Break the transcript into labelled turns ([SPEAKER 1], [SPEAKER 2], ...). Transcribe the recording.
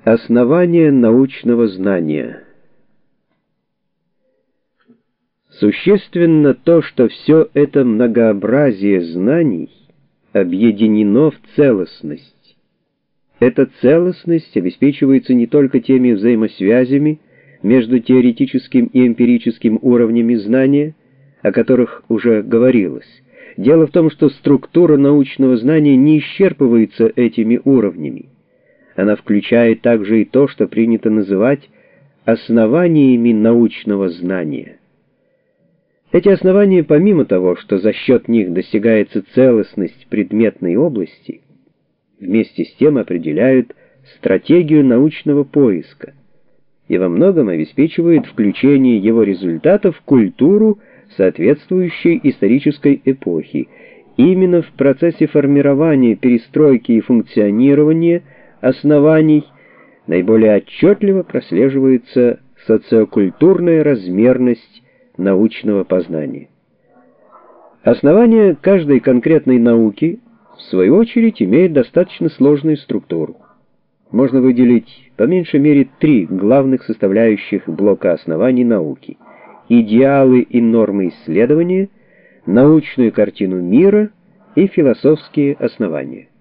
[SPEAKER 1] Основание научного знания. Существенно то, что все это многообразие знаний объединено в целостность. Эта целостность обеспечивается не только теми взаимосвязями между теоретическим и эмпирическим уровнями знания, о которых уже говорилось. Дело в том, что структура научного знания не исчерпывается этими уровнями. Она включает также и то, что принято называть основаниями научного знания. Эти основания, помимо того, что за счет них достигается целостность предметной области, вместе с тем определяют стратегию научного поиска и во многом обеспечивают включение его результатов в культуру соответствующей исторической эпохи. Именно в процессе формирования, перестройки и функционирования оснований наиболее отчетливо прослеживается социокультурная размерность научного познания. Основания каждой конкретной науки, в свою очередь, имеют достаточно сложную структуру. Можно выделить по меньшей мере 3 главных составляющих блока оснований науки: идеалы и нормы исследования, научную картину мира и философские основания.